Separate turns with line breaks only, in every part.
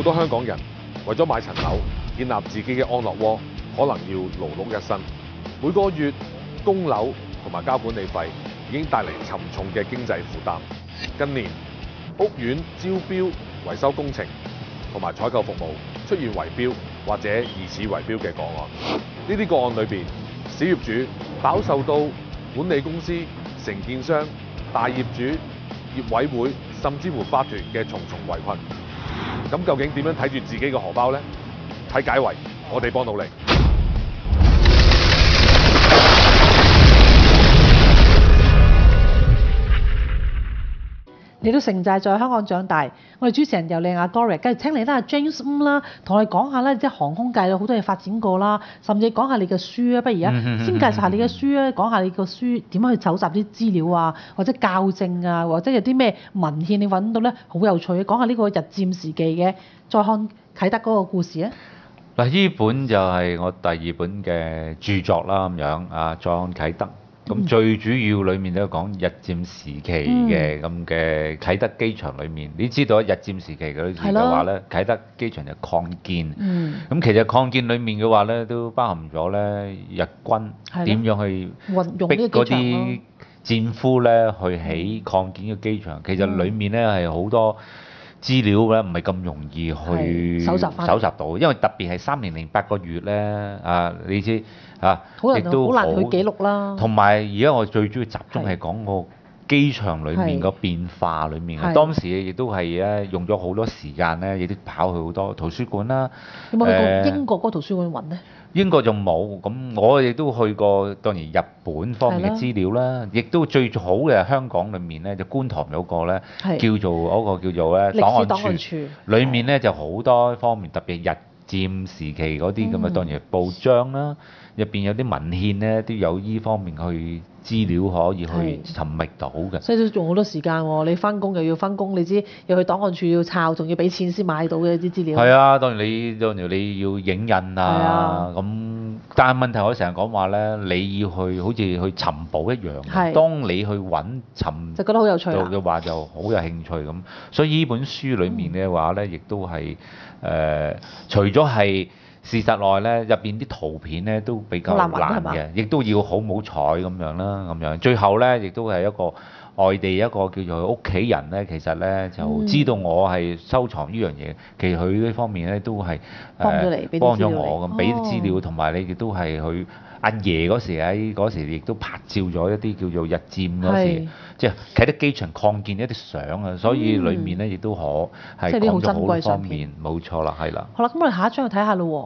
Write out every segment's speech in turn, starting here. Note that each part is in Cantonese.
多香港人為咗買層樓，建立自己嘅安樂窩，可能要勞碌一生，每個月供樓同埋交管理費已經帶嚟沉重嘅經濟負擔。近年屋苑招標、維修工程同埋採購服務出現圍標或者疑似圍標嘅個案，呢啲個案裏邊，小業主飽受到管理公司、承建商、大業主、業委會甚至乎法團嘅重重圍困。咁究竟點樣睇住自己嘅荷包呢？睇解圍，我哋幫到你。
你都城寨在香港長大，我哋主持人由靚阿 Gloria， 繼續請嚟啦 James 啦，同我哋講下咧，即係航空界有好多嘢發展過啦，甚至講下你嘅書啊。不如而家先介紹下你嘅書啊，講下你個書點樣去搜集啲資料啊，或者校正啊，或者有啲咩文獻你揾到咧，好有趣。講下呢個日佔時期嘅再看啟德嗰個故事啊。
嗱，呢本就係我第二本嘅著作啦，咁樣啊，再看啟德。咁最主要裏面都講日佔時期嘅咁嘅啟德機場裏面，你知道日佔時期嗰時嘅話咧，啟德機場就擴建。咁其實擴建裏面嘅話咧，都包含咗咧日軍點樣去逼嗰啲戰俘咧去起擴建嘅機場。其實裡面咧係好多資料咧，唔係咁容易去搜集到，因為特別係3008個月咧啊，你知。亦都
好難去記錄啦。
同埋而家我最主要集中係講個機場裏面個變化裏面嘅。當時亦都係咧用咗好多時間咧，亦都跑去好多圖書館啦。
有冇去過英國嗰個圖書館揾呢？
英國就冇，咁我亦都去過當然日本方面嘅資料啦，亦都最好嘅香港裏面咧就觀塘有個咧叫做嗰個叫做咧檔案處，裡面咧就好多方面，特別日佔時期嗰啲咁嘅當然報章啦。入邊有啲文獻咧，都有依方面去資料可以去尋覓到嘅。
所以都用好多時間喎，你翻工又要翻工，你知又去檔案處要抄，仲要俾錢先買到嘅啲資料。
係啊，當然你要影印啊，咁但係問題我成日講話咧，你要去好似去尋寶一樣。當你去尋
就覺得好有趣
嘅話，就好有興趣咁。所以呢本書裡面嘅話咧，亦都係除咗係。事實內咧，入邊啲圖片咧都比較難嘅，亦都要好彩咁樣啦，咁樣。最後咧，亦都係一個外地一個叫做屋企人咧，其實咧就知道我係收藏呢樣嘢，其實佢呢方面咧都係幫咗我咁，俾啲資料，同埋你亦都係佢阿爺嗰時喺嗰時亦都拍照咗一啲叫做日佔嗰時，即係啟德機場擴建一啲相啊，所以裡面咧亦都係講咗好多方面，冇錯啦，係啦。
好啦，咁我哋下一張去睇下咯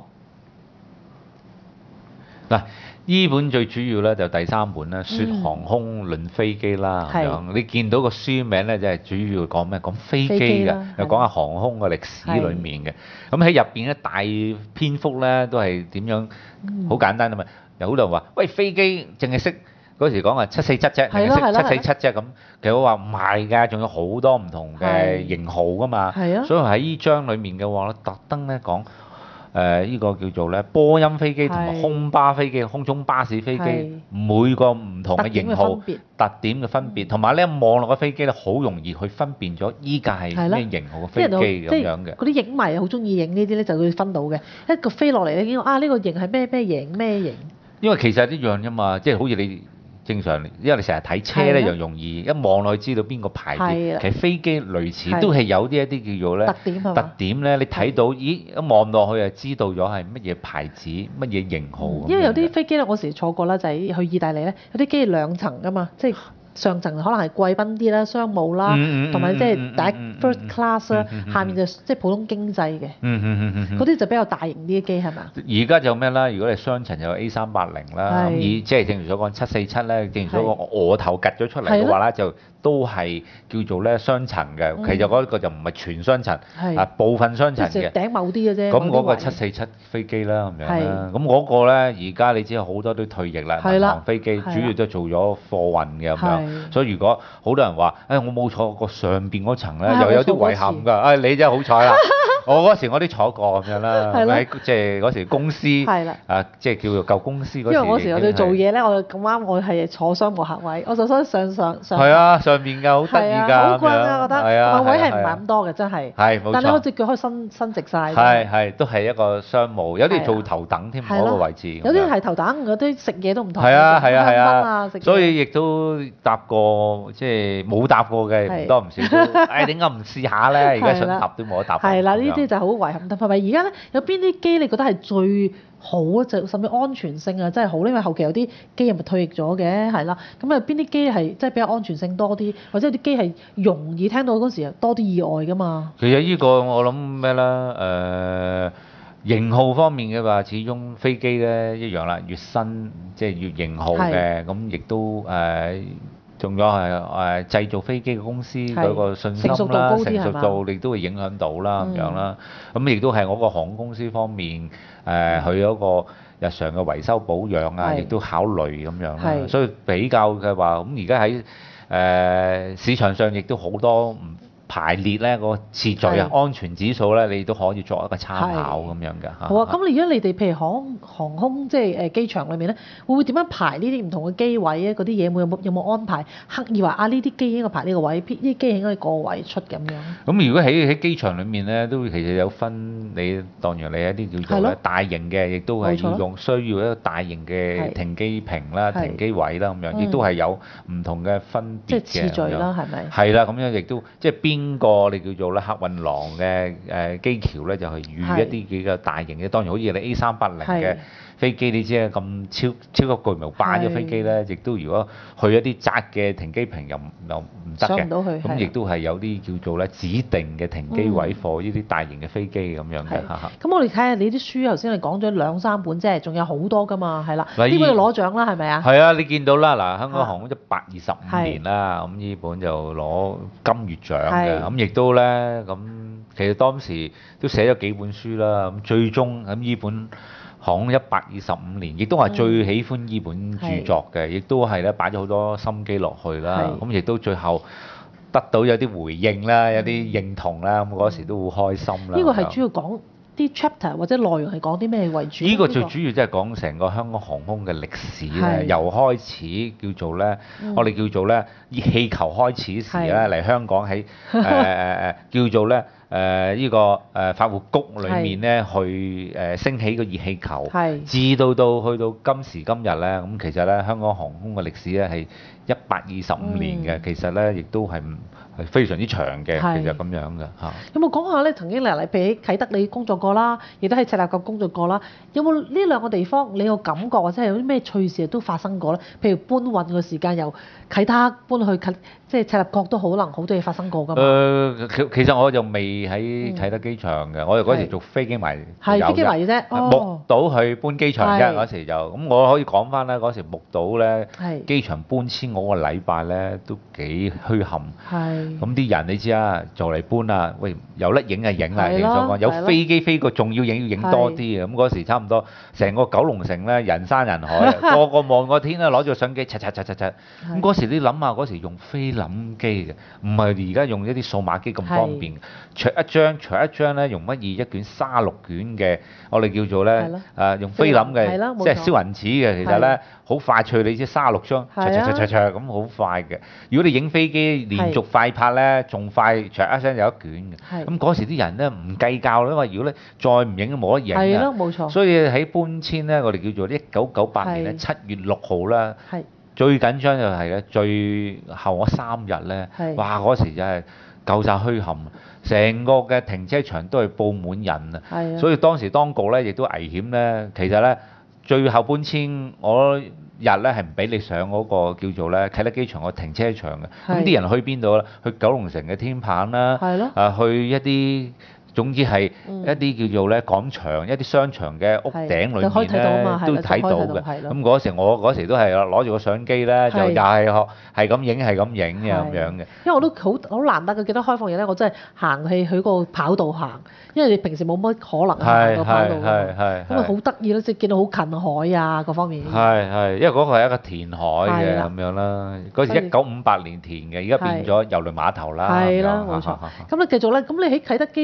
喎。嗱，依本最主要咧就第3本啦，説航空論飛機啦咁樣。你見到個書名咧，就係主要講咩？講飛機嘅，又講下航空嘅歷史裡面嘅。咁喺入邊咧，大篇幅咧都係點樣？好簡單啊嘛。有好多人話：喂，飛機淨係識嗰時講話747啫，淨係識747啫咁。其實我話唔係㗎，仲有好多唔同嘅型號㗎嘛。所以喺依章裡面嘅話咧，特登咧講呢個叫做咧波音飛機同埋空巴飛機、空中巴士飛機每個唔同嘅型號特點嘅分別，同埋咧望落嘅飛機咧好容易去分辨咗依架係咩型號嘅飛機咁樣嘅。
嗰啲影迷好中意影呢啲咧，就會分到嘅。一個飛落嚟咧，見到呢個型係咩型咩型。
因為其實一樣啫嘛，即係好似你正常，因為你成日睇車咧，又容易一望落去知道邊個牌子。其實飛機類似都係有啲一啲叫做咧特點咧，你睇到咦一望落去就知道咗係乜嘢牌子、乜嘢型號。
因為有啲飛機咧，我時坐過啦，就係去意大利咧，有啲機係2層噶嘛，即係上層可能係貴賓啲啦、商務啦，同埋即係第一 first class 啦，下面就即係普通經濟嘅。嗰啲就比較大型啲嘅機係嘛？
而家就咩啦？如果你雙層有 A380啦，咁以即係正如所講747咧，正如所講額頭趌咗出嚟嘅話咧，就都係叫做咧雙層嘅。其實嗰個就唔係全雙層，部分雙層嘅。
頂某啲嘅啫。
咁嗰個747飛機啦咁樣啦。咁嗰個咧而家你知好多都退役啦，民航飛機主要都做咗貨運嘅咁樣。所以如果好多人話，我冇坐過上邊嗰層咧，又有啲遺憾㗎。你真係好彩啦！ 我嗰時我都坐過咁樣啦，
係咯
喺即係嗰時公司
係啦
即係叫做舊公司嗰時。
因為嗰時我哋做
已經係
嘢咧，我咁啱我係坐商務客位，我就想上。
係啊，上面㗎，好得意㗎，
好貴啊，我覺得。
係啊，
位係唔係咁多嘅，真係。
係冇錯。
但係我隻腳可以伸直晒。
係都係一個商務，有啲做頭等添嗰個位置。
有啲係頭等，有啲食嘢都唔同。
係啊，
食嘢
所以亦都搭過，即係冇搭過嘅唔多唔少都。點解唔試下咧？而家想搭都冇得搭。
係啦，呢啲就好遺憾。同埋而家咧，有邊啲機你覺得係最好啊？就甚至安全性啊，真係好，因為後期有啲機係咪退役咗嘅，係啦。咁啊，邊啲機係即係比較安全性多啲，或者有啲機係容易聽到嗰時多啲意外㗎嘛？
其實呢個我諗咩啦？型號方面嘅話，始終飛機咧一樣啦，越新即係越型號嘅，咁亦都仲有係製造飛機嘅公司嗰個信心啦、成熟度亦都會影響到啦咁樣啦。咁亦都係我個航空公司方面佢嗰個日常嘅維修保養啊，亦都考慮咁樣啦。所以比較嘅話，咁而家喺市場上亦都好多唔排列咧個次序啊，安全指數咧，你都可以作一個參考咁樣嘅嚇。
好啊，咁而家你哋譬如航空即係機場裏面咧，會唔會點樣排呢啲唔同嘅機位咧？嗰啲嘢有冇安排刻意話呢啲機應該排呢個位，呢啲機應該個位出咁樣？
咁如果喺機場裏面咧，都其實有分你當然你一啲叫做大型嘅，亦都係要需要一個大型嘅停機坪啦、停機位啦咁樣，亦都係有唔同嘅分別嘅。
即係次序啦，係咪？
係啦，咁樣亦都即係邊個你叫做咧客運廊嘅機橋咧，就係預一啲比較大型嘅。當然好似你 A380嘅飛機，你知啊，咁超級巨無霸嘅飛機咧，亦都如果去一啲窄嘅停機坪又唔得嘅。
上唔到去。
咁亦都係有啲叫做咧指定嘅停機位貨呢啲大型嘅飛機咁樣嘅。
咁我哋睇下你啲書，頭先你講咗2-3本啫，仲有好多㗎嘛，係啦。呢本就攞獎啦，係咪啊？
係啊，你見到啦，嗱，香港航空125年啦，咁呢本就攞金月獎嘅，咁亦都咧，咁其實當時都寫咗幾本書啦，咁最終咁呢本航空125年，亦都係最喜歡呢本著作嘅，亦都係咧擺咗好多心機落去啦，咁亦都最後得到有啲回應啦，有啲認同啦，咁嗰時都好開心啦。
呢個係主要講啲 chapter 或者內容係講啲咩為主？
呢個最主要即係講成個香港航空嘅歷史咧，由開始叫做咧，我哋叫做咧熱氣球開始時咧嚟香港喺叫做咧呢個法務局裏面咧去升起個熱氣球，至到去到今時今日咧，咁其實咧香港航空嘅歷史咧係125年嘅，其實咧亦都係非常之長嘅，其實咁樣嘅嚇。
有冇講下咧？曾經譬如喺啟德你工作過啦，亦都喺赤鱲角工作過啦。有冇呢兩個地方你有感覺或者係有啲咩趣事都發生過咧？譬如搬運嘅時間由啟德搬去即係赤鱲角都可能好多嘢發生過㗎嘛。
其實我就未喺啟德機場嘅，我哋嗰時做飛機迷，
係飛機迷啫。
目睹去搬機場啫，嗰時就咁我可以講翻咧，嗰時目睹咧機場搬遷嗰個禮拜咧都幾墟冚。咁啲人你知啊，就嚟搬啊，喂，有得影就影啦，你想講有飛機飛過，仲要影多啲啊！咁嗰時差唔多成個九龍城咧人山人海，個個望個天咧攞住相機，咁嗰時你諗下，嗰時用菲林機嘅，唔係而家用一啲數碼機咁方便。撮一張咧，用乜嘢一卷36卷嘅，我哋叫做咧用菲林嘅，即係燒銀紙嘅，其實咧好快脆，你知36張，咁好快嘅。如果你影飛機連續快拍咧，仲快，唰一聲有一卷嘅。咁嗰時啲人咧唔計較，因為如果你再唔影都冇得影啊。
係咯，冇錯。
所以喺搬遷咧，我哋叫做1998年咧7月6號啦，最緊張就係咧最後嗰3日咧，哇！嗰時真係夠晒墟冚，成個嘅停車場都係佈滿人啊。所以當時當局咧亦都危險咧，其實咧最後搬遷我日咧係唔俾你上嗰個叫做咧啟德機場個停車場嘅，咁啲人去邊度咧？去九龍城嘅天棚啦，去一啲總之係一啲叫做咧廣場、一啲商場嘅屋頂裏面咧都睇到嘅。咁嗰時我嗰時都係攞住個相機咧，就又係咁影嘅咁樣嘅。
因為我都好難得嘅，記得開放日咧，我真係行去個跑道行，因為你平時冇乜可能行到跑道㗎嘛。咁啊好得意咯，即係見到好近海啊各方面。
因為嗰個係一個填海嘅咁樣啦。嗰時1958年填嘅，而家變咗郵輪碼頭啦。
係啦，冇錯。咁你繼續咧，咁你喺啟德機場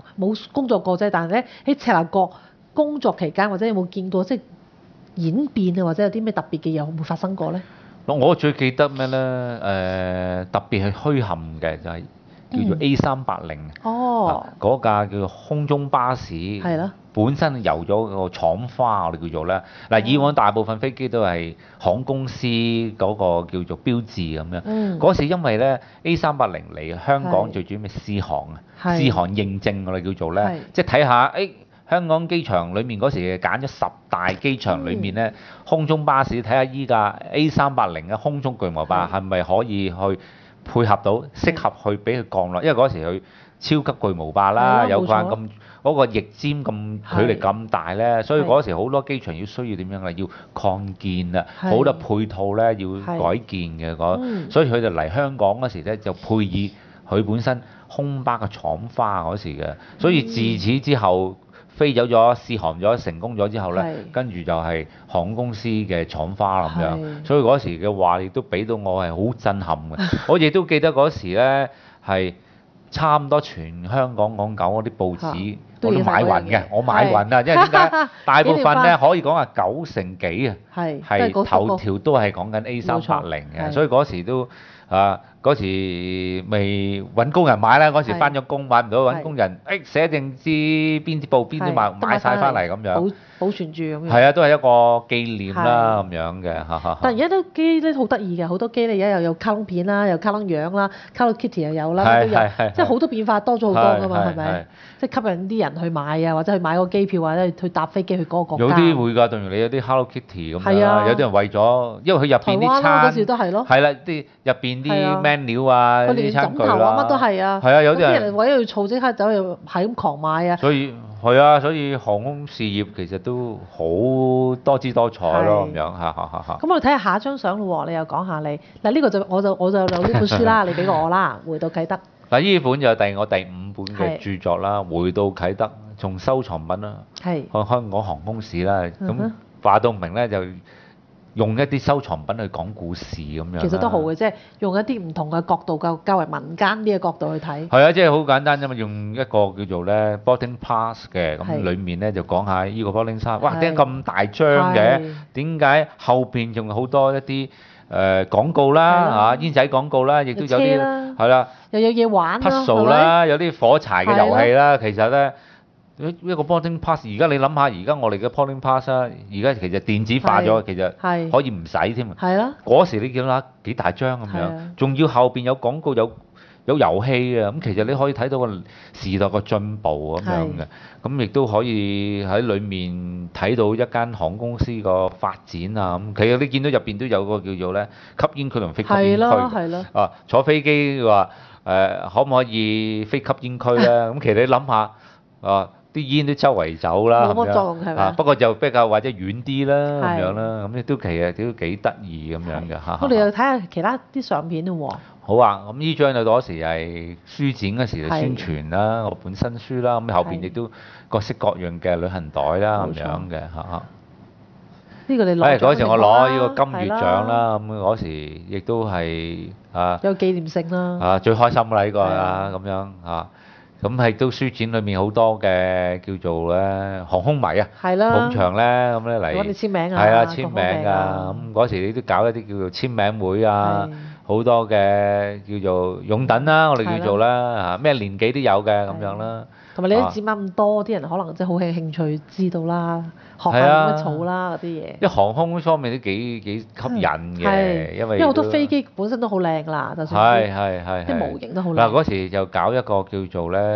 冇工作過啫，但係咧喺赤鱲角工作期間或者有冇見過即係演變啊，或者有啲咩特別嘅嘢會唔會發生過咧？
我最記得咩咧？特別係墟冚嘅就係叫做 A380，
哦，
嗰架叫做空中巴士，
係咯，
本身油咗個廠花，我哋叫做咧。嗱，以往大部分飛機都係航空公司嗰個叫做標誌咁樣。嗰時因為咧 A380嚟香港最主要咩試航啊，試航認證我哋叫做咧，即係睇下香港機場裡面嗰時揀咗10大機場裡面咧，空中巴士睇下依架 A380嘅空中巨無霸係咪可以去配合到適合去俾佢降落，因為嗰時佢超級巨無霸啦，有關咁嗰個翼尖咁距離咁大咧，所以嗰時好多機場需要點樣啊？要擴建啊，好多配套咧要改建嘅所以佢哋嚟香港嗰時咧就配以佢本身空巴嘅廠花嗰時嘅，所以自此之後。飛走咗試航咗成功咗之後咧，跟住就係航空公司嘅廠花咁樣，所以嗰時嘅話亦都俾到我係好震撼嘅。我亦都記得嗰時咧係差唔多全香港港九嗰啲報紙我都買暈嘅，我買暈啊！因為點解？大部分咧可以講係90%幾啊，係頭條都係講緊 A380嘅，所以嗰時都嗰時未揾工人買啦，嗰時翻咗工買唔到揾工人，寫定知邊啲報邊啲買晒翻嚟咁樣，
保存住咁樣。
係啊，都係一個紀念啦咁樣嘅
但而家都機咧好得意嘅，好多機咧而家又有卡通片啦，又卡通樣啦，Hello Kitty 又有啦，都有，即係好多變化多咗好多噶嘛，係咪？即係吸引啲人去買啊，或者去買個機票或者去搭飛機去嗰個國家。
有啲會㗎，例如你有啲 Hello Kitty 咁樣，有啲人為咗，因為佢入邊啲餐，係啦，啲入邊啲 menu 啊，啲餐具啦，
乜都係啊。
係啊，有啲
人為咗要儲即刻走去係咁狂買啊。
所以係啊，所以航空事業其實都好多姿多彩咯，咁樣嚇。
咁我哋睇下下一張相咯喎，你又講下你嗱呢個就我就有呢本書啦，你俾過我啦，回到啟德。
嗱呢本就係我第5本嘅著作啦，回到啟德，從收藏品啦，香港航空史啦，咁話到明咧就用一啲收藏品去講故事咁樣。
其實都好嘅，即係用一啲唔同嘅角度，較為民間啲嘅角度去睇。
係啊，即係好簡單啫嘛，用一個叫做咧 boarding pass 嘅，咁裡面咧就講下呢個 boarding pass，哇點解咁大張嘅？點解後邊仲有好多一啲廣告啦煙仔廣告啦，亦都有啲係啦，
又有嘢玩
puzzle 啦，有啲火柴嘅遊戲啦，其實咧。一個 boarding pass，而家你諗下，而家我哋嘅 boarding pass 啊，而家其實電子化咗，其實可以唔使添啊。係咯。嗰時你見到幾大張咁樣，仲要後邊有廣告有遊戲啊，咁其實你可以睇到個時代個進步咁樣嘅，咁亦都可以喺裡面睇到一間航空公司個發展啊咁。其實你見到入邊都有個叫做咧吸煙區同非吸煙區。係咯。啊，坐飛機話可唔可以非吸煙區咧？咁其實你諗下啲煙都周圍走啦，
冇乜作用係咪？
不過就比較或者遠啲啦，咁樣啦，咁亦都其實都幾得意咁樣嘅嚇。
我哋又睇下其他啲相片咯喎。
好啊，咁呢張就嗰時係書展嗰時就宣傳啦，我本新書啦，咁後邊亦都各式各樣嘅旅行袋啦咁樣嘅嚇。
呢個你攞？
嗰時我攞呢個金月獎啦，咁嗰時亦都係
有紀念性啦。
最開心啦呢個咁樣嚇。咁係都書展裏面好多嘅叫做咧航空迷啊，捧場咧咁咧嚟，
揾你簽名啊，
係啊簽名啊，咁嗰時你都搞一啲叫做簽名會啊，好多嘅叫做擁躉啦，我哋叫做啦嚇，咩年紀都有嘅咁樣啦。
同埋你啲展覽咁多，啲人可能真係好興趣知道啦，學下點樣儲啦嗰啲嘢。因為
航空方面都幾吸引嘅，因為
好多飛機本身都好靚㗎啦，就算啲模型都好靚。
嗱嗰時就搞一個叫做咧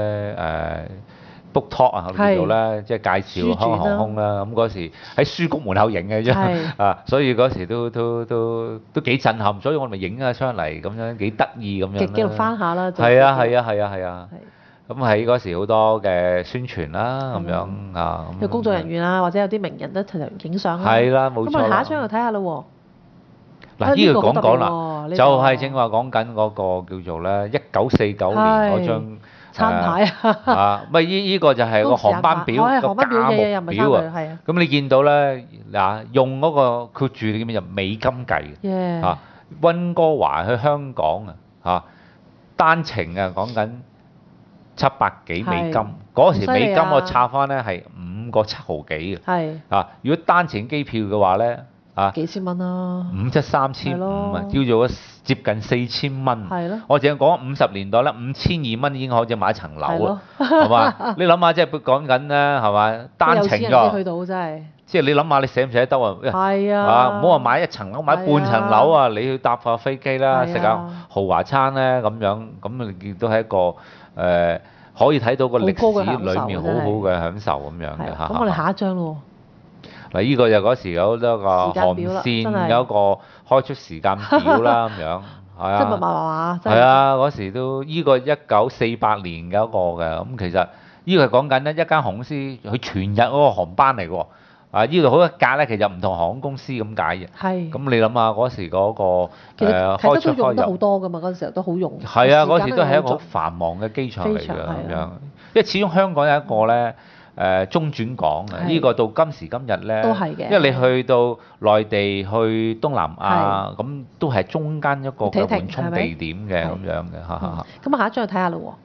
book talk 啊，叫做咧即係介紹香港航空啦。咁嗰時喺書局門口影嘅啫，所以嗰時都幾震撼，所以我咪影咗出嚟咁樣幾得意咁樣。
記錄翻下啦。
係啊。咁喺嗰時好多嘅宣傳啦，咁樣啊，
有工作人員啊，或者有啲名人都同影相啦。
係啦，冇錯。
咁我哋下一張又睇下啦喎。
嗱，呢個講啦，就係正話講緊嗰個叫做咧1949年嗰張
餐牌
啊，咪呢個就係個航班表個價目表啊。咁你見到咧嗱，用嗰個括住叫咩就美金計嘅嚇，溫哥華去香港啊嚇，單程啊講緊 700幾美金，
係
嗰時美金
好犀利啊
我拆翻咧係5個7毫幾嘅。
係
啊，如果單程機票嘅話咧，啊
幾千蚊啦，
5,700、3,500啊，
係咯
叫做接近4000蚊。
係咯
我淨係講50年代咧，5200蚊已經可以買一層樓
係咯
啊，係嘛？你諗下，即係講緊咧，係嘛？單程
有錢人先去
㗎，
到真係。
即係你諗下，你捨唔捨得啊？
係啊，
啊，唔好話買一層樓，買半層樓啊！你去搭架飛機啦，
係啊
食下豪華餐咧，咁樣咁亦都係一個可以睇到個歷史裏面好好嘅享受咁樣嘅嚇。
咁我哋下一張咯
嗱，呢個就嗰時有多個
時間
航
表啦真
線
係
有一個開出時間表啦咁樣，係
喎，即係密密
啊，
麻麻，真係
係啊，嗰時都呢個1948年嘅一個嘅，咁其實呢個係講緊咧一間航公司佢全日嗰個航班嚟喎。啊！呢度好多格咧，其實唔同航空公司咁解嘅。
係。
咁你諗下嗰時嗰個
其實
開出
都用得好
開入，
多噶嘛，嗰陣時候都好用。
係啊，嗰時
時間
都係一個好
好
繁忙嘅機場嚟㗎
機場係啊
咁樣。因為始終香港有一個咧中轉港嘅，
係
呢個到今時今日咧，
都係嘅
因為你去到內地去東南亞，咁都係中間一個嘅緩衝地點嘅咁樣嘅，嚇嚇嚇。
咁啊，下一張去睇下咯喎。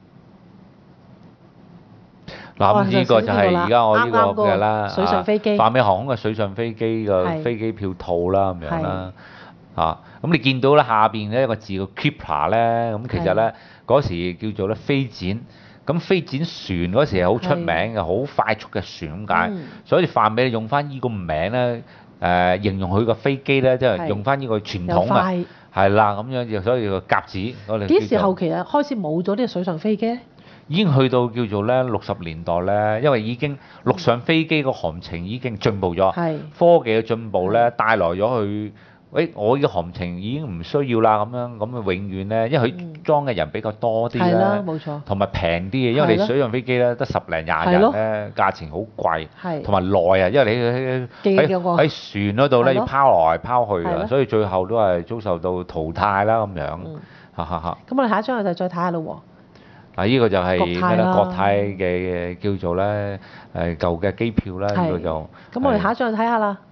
嗱，咁呢個就係而家我呢個嘅啦，
水上飛機
泛美航空嘅水上飛機嘅
係
飛機票套啦咁樣啦，咁你見到咧下邊咧一個字叫 Keeper 咧，咁其實咧嗰時叫做咧飛展，咁飛展船嗰時係好出名嘅，好快速嘅船咁解，
嗯
所以泛美用翻呢個名咧，形容佢個飛機咧，即係用翻呢個傳統啊，
又快
係啦咁樣，所以個甲子我哋
幾時
叫做
後期啊開始冇咗呢個水上飛機咧？
已經去到叫做咧60年代咧，因為已經陸上飛機個航程已經進步咗，
係
科技嘅進步咧帶來咗佢，我嘅航程已經唔需要啦咁樣，咁啊永遠咧，因為佢裝嘅人比較多啲
係啦，
咧，
冇錯。
同埋平啲嘅，因為
係咯
你水上飛機咧得10零20
係咯
日咧，價錢好貴，
係
同埋耐啊，因為你喺
記嗰個
喺船嗰度咧
係咯
要拋來拋去啊，
係咯
所以最後都係遭受到淘汰啦咁樣，哈哈哈。
咁我哋下一張就再睇下咯喎。
嗱，呢個就係咩咧？
國泰啦
國泰嘅叫做咧舊嘅機票啦，呢個
係
就
咁我哋下一張就睇下啦。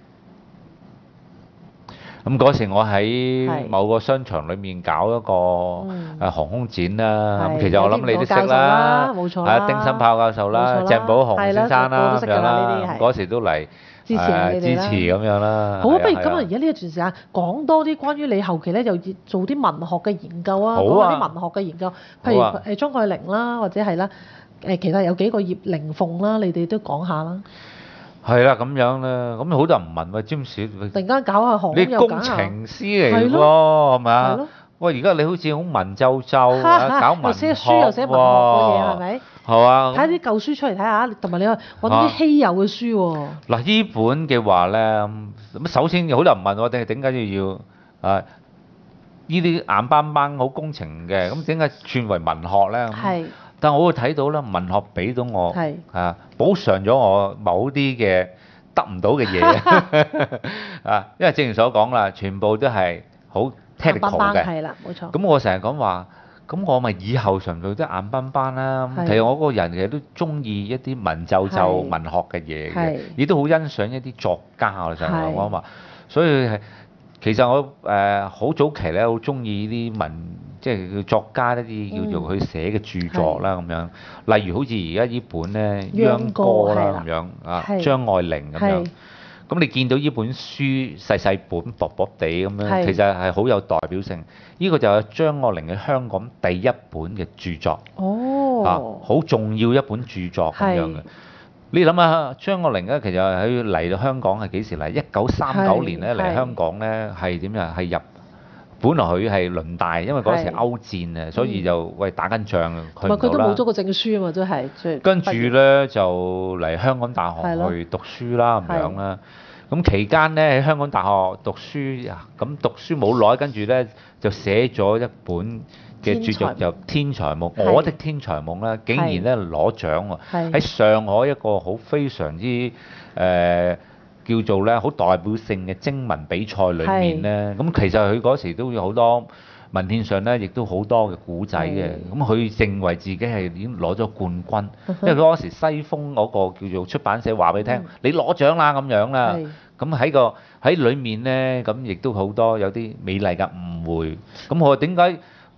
咁嗰時我喺
係
某個商場裏面搞一個航空展啦。
係
咁其實我諗你都識
有啲唔同教授啦
啦，
冇錯啦
係丁新豹教授啦、
冇錯啦
鄭寶雄
係啦
先生啦
個個都識㗎啦
咁樣啦
呢啲係。
嗰時都嚟
支持你哋啦
支持咁樣啦。
好啊，不如
係啊
今日而家呢一段時間講多啲關於你後期咧，又做啲文學嘅研究啊，
好啊
講下啲文學嘅研究，譬如
好啊
張愛玲啦，或者係啦，其實有幾個葉靈鳳啦，你哋都講下啦。
係啦，咁樣啦。咁好多人問喂，詹士，
突然間搞下航空
你工
又搞下，
程師嚟喎，
係咯
係咪啊
係咯？
喂，而家你好似好文縐縐啊，搞文
又
學
寫書又寫文學嘅嘢係
喎，
咪？
係嘛？
睇下啲舊書出嚟睇下，同埋你揾啲稀有嘅書喎。
嗱，呢本嘅話咧，咁首先有好多人問我哋點解要啊？呢啲硬邦邦好工程嘅，咁點解轉為文學咧？
係
但我會睇到咧，文學俾到我
係
補償咗我某啲嘅得唔到嘅嘢啊，因為正如所講啦，全部都係好 technical 嘅。
係啦，冇錯。
咁我成日講話，咁我咪以後純粹都硬邦邦啦。
係
其實我嗰個人其實都中意一啲文縐縐
係
文學嘅嘢嘅
係，
亦都好欣賞一啲作家。我成日
係
講話，所以係其實我好早期咧，好中意啲即係作家一啲叫做佢寫嘅著作啦咁樣。例如好似而家呢本咧《秧歌》啦咁樣啊，
係
張愛玲咁樣
係。
咁你見到呢本書細細本薄薄地咁樣，
係
其實係好有代表性。呢個就係張愛玲喺香港第一本嘅著作，
哦，
好重要一本著作咁樣嘅
係。
你諗下張愛玲咧，其實佢嚟到香港係幾時嚟？1939年咧嚟
係
香港咧係點呀？係入本來佢係輪大，因為嗰時
係
歐戰啊，所以就打緊仗啊，
同埋佢都冇咗
咗。
個證書啊嘛，都係即係
跟住
畢業
咧就嚟香港大學
係咯
去讀書啦咁樣啦。咁期間咧喺香港大學讀書，咁讀書冇耐，跟住咧就寫咗一本嘅著作就《天才夢》，
係
我的天才夢啦，竟然咧攞獎喎！
係
喺上海一個好非常之叫做咧好代表性嘅徵文比賽裏面咧，咁其實佢嗰時都有好多文獻上咧，亦都好多嘅古仔嘅。咁佢認為自己係已經攞咗冠軍，因為嗰時西風嗰個叫做出版社話俾你聽，你攞獎啦咁樣啦。
係
咁喺裏面咧，咁亦都好多有啲美麗嘅誤會。咁我點解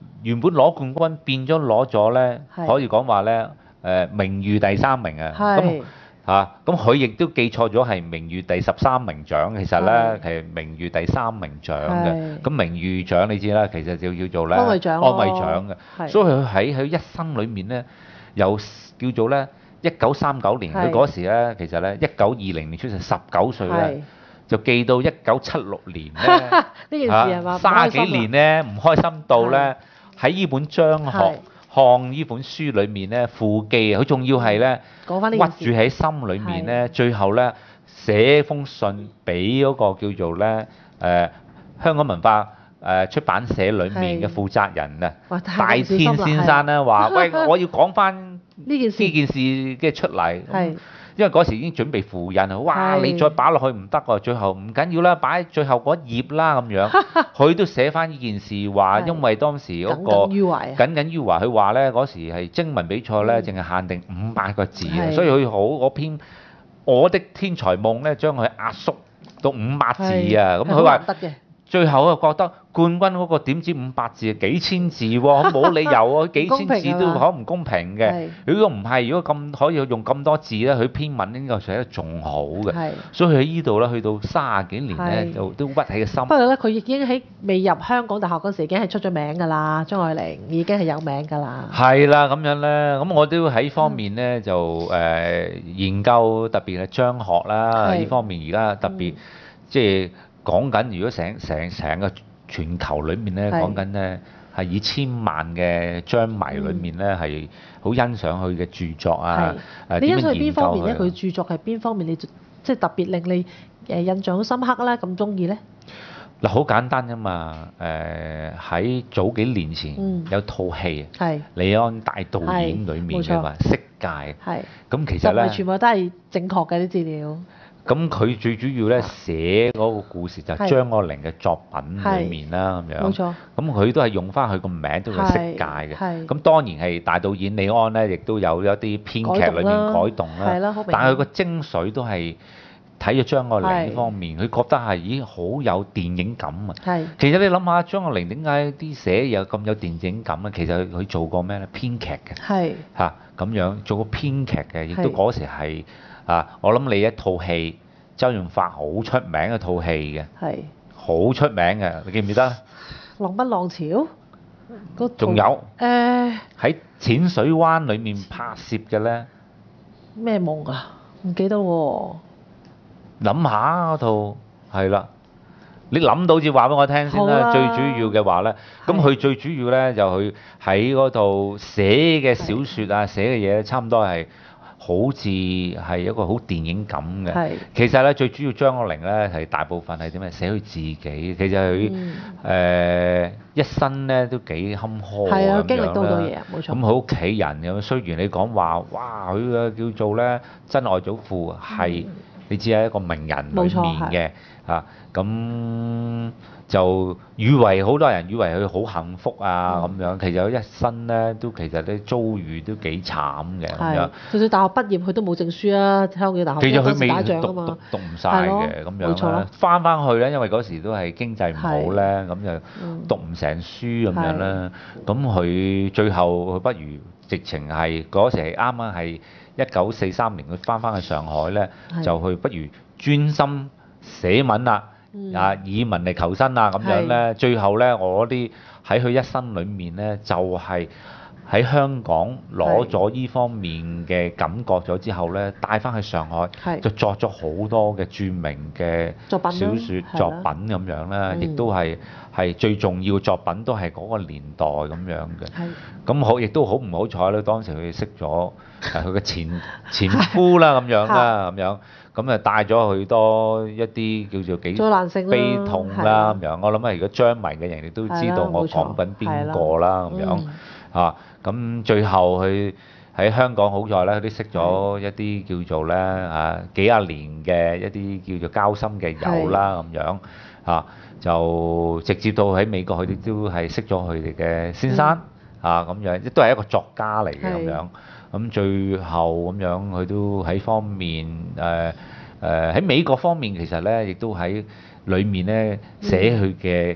原本攞冠軍變咗攞咗咧，
係
可以講話咧名譽第3名啊。
係
咁佢亦都記錯咗係名譽第13名獎，其實咧係名譽第3名獎嘅。咁名譽獎你知啦，其實就叫做咧
安慰獎咯
安慰獎嘅。
係
所以佢喺一生裏面咧，又叫做咧1939年，佢
係
嗰時咧其實咧1920年出世，19歲咧
係
就記到1976年咧。
呢件事係嘛？
30幾年咧唔開心到咧喺呢本張學看呢本書裏面咧附記，佢仲要係咧
講返呢件事
屈住喺心裏面咧，最後咧寫封信俾嗰個叫做咧香港文化出版社裏面嘅負責人啊，
哇
大天先生咧話：喂，我要講翻
呢件事
嘅出嚟。
係
因為嗰時已經準備附印啊！哇，
係
你再擺落去唔得喎，最後唔緊要啦，擺喺最後嗰頁啦咁樣。佢都寫翻呢件事話，
係
因為當時嗰個
耿耿於懷啊
耿耿於懷，佢話咧嗰時係徵文比賽咧，淨係限定500個字啊，
係
所以佢好嗰篇《我的天才夢》咧，將佢壓縮到500字啊！咁
係好
佢話
難得嘅。
最後我覺得冠軍嗰個點知500字啊，幾千字喎，冇理由啊，幾千字都好唔公平嘅
係。
如果唔係，如果咁可以用咁多字咧，佢篇文應該寫得仲好嘅
係。
所以佢喺呢度咧，去到30幾年咧，
係
就都屈起個心
不。過咧，佢已經喺未入香港大學嗰時已經係出咗名㗎啦，張愛玲已經係有名㗎啦。
係啦，咁樣咧，咁我都喺方面咧就研究，特別係張學啦，
係
呢方面而家特別即係講緊，如果成個全球裏面咧
係
講緊咧係以千萬嘅張迷裏面咧係好欣賞佢嘅著作啊，
你欣賞佢邊
點樣研究
方面咧？
佢
佢著作係邊方面你即係特別令你印象好深刻啦，咁中意咧？
嗱，好簡單啫嘛，喺早幾年前有套戲
係
李安大導演裏面
係冇錯
嘅話《色戒》，
係
咁其
就唔係
實咧。
全部都係正確嘅啲資料。
咁佢最主要咧寫嗰個故事就係張愛玲嘅作品裏面啦，咁樣。
冇錯。
咁佢都係用翻佢個名都係色戒嘅。
係
咁當然係大導演李安咧，亦都有一啲編劇裏面改動啦。
係啦，好明顯。
但係佢個精髓都係睇咗張愛玲呢方面，佢覺得係咦好有電影感啊。
係。
其實你諗下張愛玲點解啲寫有咁有電影感啊？其實佢做過咩咧？編劇嘅。
係。
嚇咁樣做過編劇嘅，亦都
係
嗰時係我諗你一套戲，周潤發好出名一套戲嘅，
係。
好出名嘅，你記唔記得？
浪奔浪潮嗰套
仲有
誒
喺淺水灣裡面拍攝嘅咧，
咩夢啊？唔記得喎。
諗下嗰套係啦，你諗到就話俾我聽先啦。
好啦
最主要嘅話咧，咁佢最主要咧就佢喺嗰度寫嘅小説啊，寫嘅嘢差唔多係好似係一個好電影感嘅。
係。
其實咧最主要張愛玲咧係大部分係點啊？寫佢自己，其實佢一生咧都幾坎坷
係啊，
咁
經歷到好多
樣啦。
嘢啊，冇錯。
咁佢屋企人咁，雖然你講話哇，佢嘅叫做咧真愛祖父係。你只係一個名人裏面嘅咁就好多人以為佢好幸福啊咁樣，其實佢一生咧都其實啲遭遇都幾慘嘅咁樣。
就算大學畢業，佢都冇證書啊！香港大學
其實佢未
打仗啊嘛，
讀唔晒嘅咁樣啦。翻去咧，因為嗰時都係經濟唔好咧，咁就讀唔成書咁樣啦。咁佢最後佢不如直情係嗰時係啱啱係1943年，佢翻去上海咧，就去不如專心寫文啦，以文嚟求生啊咁樣咧。最後咧，我啲喺佢一生裡面咧，就係喺香港攞咗呢方面嘅感覺咗之後咧，帶翻去上海，就作咗好多嘅著名嘅小説作品咁樣啦，亦都係最重要嘅作品，都係嗰個年代咁樣嘅。咁好，亦都好唔好彩咧，當時佢識咗佢嘅前夫啦咁樣啦，咁啊帶咗佢多一啲叫做幾悲痛啦咁樣。我諗如果張迷嘅人亦都知道我講緊邊個啦咁樣咁最後佢喺香港好在咧，佢都識咗一啲叫做咧幾廿年嘅一啲叫做交心嘅友啦咁樣就直接到喺美國，佢哋都係識咗佢哋嘅先生咁樣，亦都係一個作家嚟嘅咁樣。咁最後咁樣佢都喺方面喺美國方面其實咧，亦都喺裡面咧寫佢嘅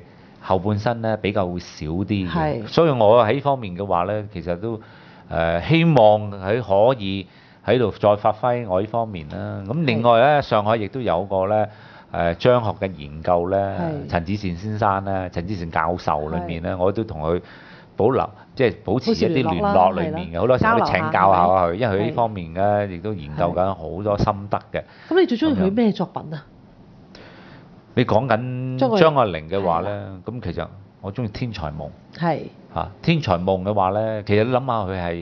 後半生咧比較會少啲嘅，
係
所以我喺呢方面嘅話咧，其實都希望佢可以喺度再發揮我呢方面啦。咁另外咧，上海亦都有個咧張學嘅研究咧，
係
陳子善先生咧，陳子善教授裏面咧，我都同佢保留即係保持一啲聯絡裏面嘅，好多時候都請教下佢，因為佢呢方面咧亦都研究緊好多心得嘅。
咁你最中意佢咩作品啊？
你講緊張愛玲嘅話咧，咁其實我中意《天才夢》。
係
嚇，《天才夢》嘅話咧，其實你諗下佢係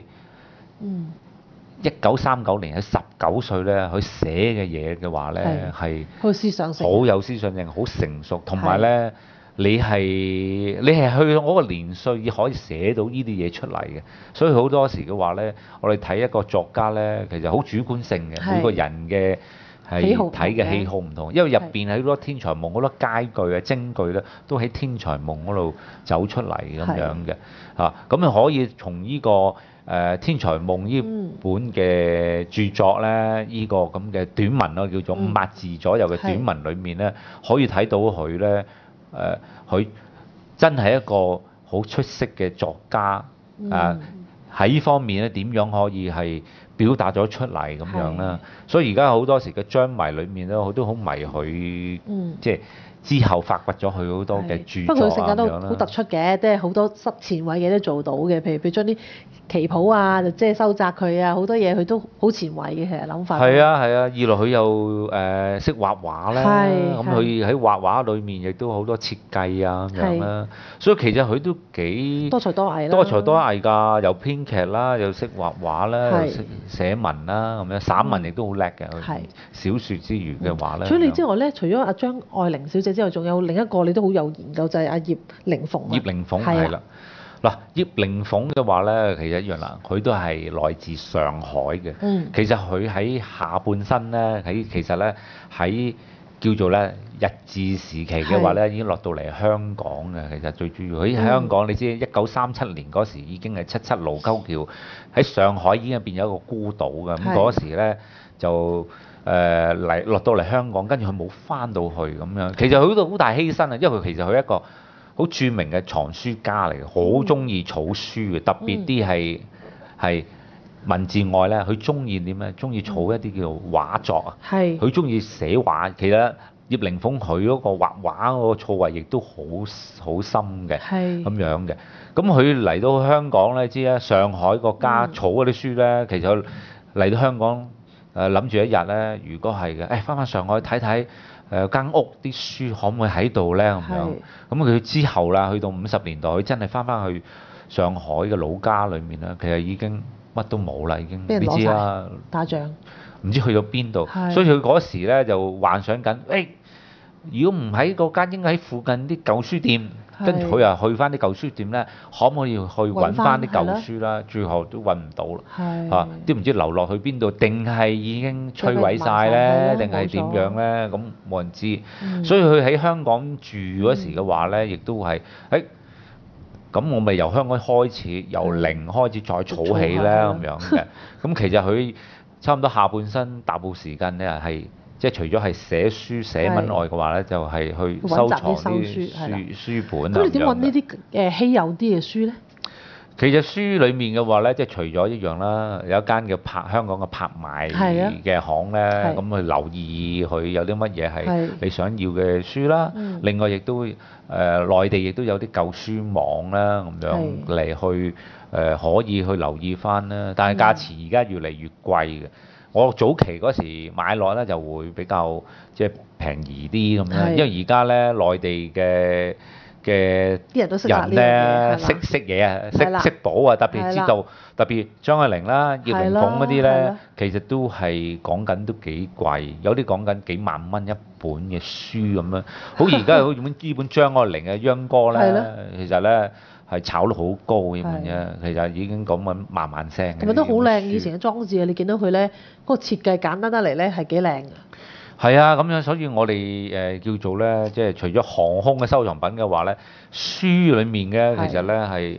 1939年喺19歲咧，佢寫嘅嘢嘅話咧係
好思想性，
好有思想性，好成熟，同埋咧你係去到嗰個年歲已可以寫到呢啲嘢出嚟嘅，所以好多時嘅話咧，我哋睇一個作家咧，其實好主觀性嘅，每個人嘅係睇嘅喜好唔同，因為入邊係好多天才夢，好多佳句啊、精句咧，都喺天才夢嗰度走出嚟咁樣嘅嚇。咁你可以從呢個天才夢呢本嘅著作咧，呢個咁嘅短文咯，叫做500字左右嘅短文裏面咧，可以睇到佢咧佢真係一個好出色嘅作家喺呢方面咧點樣可以係表達咗出嚟咁樣啦，所以而家好多時嘅張迷裏面咧，我都好迷佢，即係之後發掘咗佢好多嘅著作啊咁樣啦。
不過佢性格都好突出嘅，即係好多前衞嘅都做到嘅，譬如將啲旗袍啊，就即係收窄佢啊，好多嘢佢都好前衞嘅，其實諗法。
係啊係啊，二來佢又識畫畫咧，咁佢喺畫畫裏面亦都好多設計啊咁樣啦，所以其實佢都幾
多才多藝啦。
多才多藝㗎，又編劇啦，又識畫畫啦，又識寫文啦咁樣，散文亦都好叻嘅。佢小説之餘嘅話咧。
除咗你之外咧，除咗阿張愛玲小姐之外，仲有另一個你都好有研究，就係阿葉靈鳳。
葉靈鳳係啦。嗱，葉靈鳳嘅話咧，其實一樣啦，佢都係來自上海嘅。其實佢喺下半生咧，其實咧喺叫做咧日治時期嘅話咧，已經落到嚟香港嘅。其實最主要喺香港，你知1937年嗰時已經係77盧溝橋喺上海已經變咗一個孤島嘅。咁嗰時咧就落到嚟香港，跟住佢冇翻到去咁樣。其實佢都好大犧牲啊，因為佢其實佢一個好著名嘅藏書家嚟嘅，好中意儲書嘅，特別啲係文字外咧，佢中意點咧？中意儲一啲叫做畫作啊。佢中意寫畫。其實葉靈鳳佢嗰個畫畫嗰個造詣亦都好深嘅，咁樣嘅。咁佢嚟到香港咧，知啦，上海個家儲嗰啲書咧，其實嚟到香港諗住一日咧，如果係嘅，翻上海睇睇。間屋啲書可唔可以喺度咧咁樣？咁佢之後啦，去到50年代，佢真係翻去上海嘅老家裏面啦，其實已經乜都冇啦，已經你知啦，
打仗，
唔知去到邊度，所以佢嗰時咧就幻想緊，如果唔喺嗰間，應該喺附近啲舊書店。跟住佢又去翻啲舊書店咧，可唔可以去揾翻啲舊書啦？最後都揾唔到啦，都唔知流落去邊度，定係已經摧毀晒咧，定係點樣咧？咁冇人知。所以佢喺香港住嗰時嘅話咧，亦都係咁我咪由香港開始，由零開始再儲起咧咁樣嘅。咁其實佢差唔多下半生大部時間咧係。即係除咗係寫書寫文外嘅話咧，就係去收藏啲書本啊。
咁你點揾呢啲稀有啲嘅書咧？
其實書裡面嘅話咧，即係除咗一樣啦，有一間叫香港嘅拍賣嘅行咧，咁去留意佢有啲乜嘢係你想要嘅書啦。另外亦都內地亦都有啲舊書網啦，咁樣嚟去可以去留意翻啦。但係價錢而家越嚟越貴嘅。我早期嗰時買落咧就會比較即係平宜啲咁樣，因為而家咧內地嘅人咧識嘢啊，識補啊，特別知道特別張愛玲啦、葉靈鳳嗰啲咧，其實都係講緊都幾貴，有啲講緊幾萬蚊一本嘅書咁樣。好而家好似呢本張愛玲嘅秧歌咧，其實咧。係炒得好高嘅咁啫，其實已經講緊萬聲。同埋
都好靚，以前嘅裝置啊，你見到佢咧嗰個設計簡單得嚟咧係幾靚嘅。
係啊，咁樣所以我哋叫做咧，即係除咗航空嘅收藏品嘅話咧，書裡面嘅其實咧係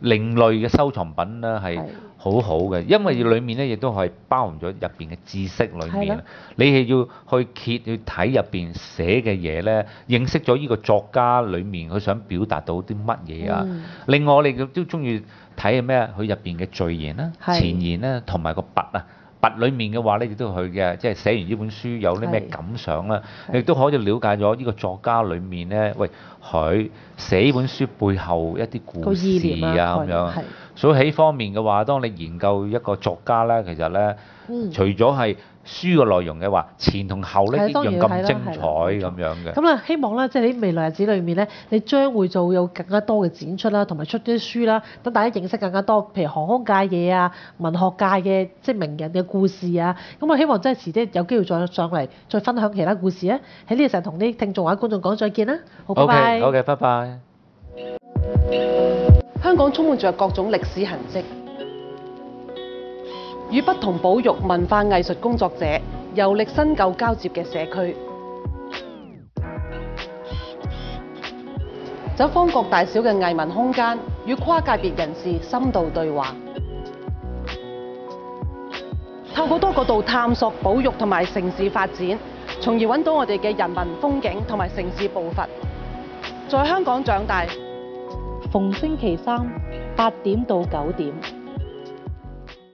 另類嘅收藏品咧係好好嘅，因為裡面咧亦都係包含咗入邊嘅知識裡面，你係要去揭去睇入邊寫嘅嘢咧，認識咗呢個作家裡面佢想表達到啲乜嘢啊。另外我哋都中意睇係咩啊？佢入邊嘅序言啦、前言啦，同埋個筆啊。筆裡面嘅話咧，亦都佢嘅，即係寫完呢本書有啲咩感想啦，亦都可以了解咗呢個作家裡面咧，喂佢寫呢本書背後一啲故事啊咁樣。所以喺方面嘅話，當你研究一個作家咧，其實咧，除咗係書嘅內容嘅話，前同後咧一樣咁精彩咁樣嘅。
咁啊，希望咧，即係喺未來日子裏面咧，你將會做有更加多嘅展出啦，同埋出啲書啦，等大家認識更加多，譬如航空界嘢啊、文學界嘅即係名人嘅故事啊。咁我希望真係遲啲有機會再上嚟，再分享其他故事啊。喺呢個時候同啲聽眾或者觀眾講再見啦。好，拜拜。
好嘅，拜拜。
香港充滿着各種歷史痕跡，與不同保育文化藝術工作者遊歷新舊交接嘅社區，走訪各大小嘅藝文空間，與跨界別人士深度對話，透過多角度探索保育同埋城市發展，從而揾到我哋嘅人文風景同埋城市步伐。在香港長大，逢星期三8點到9點。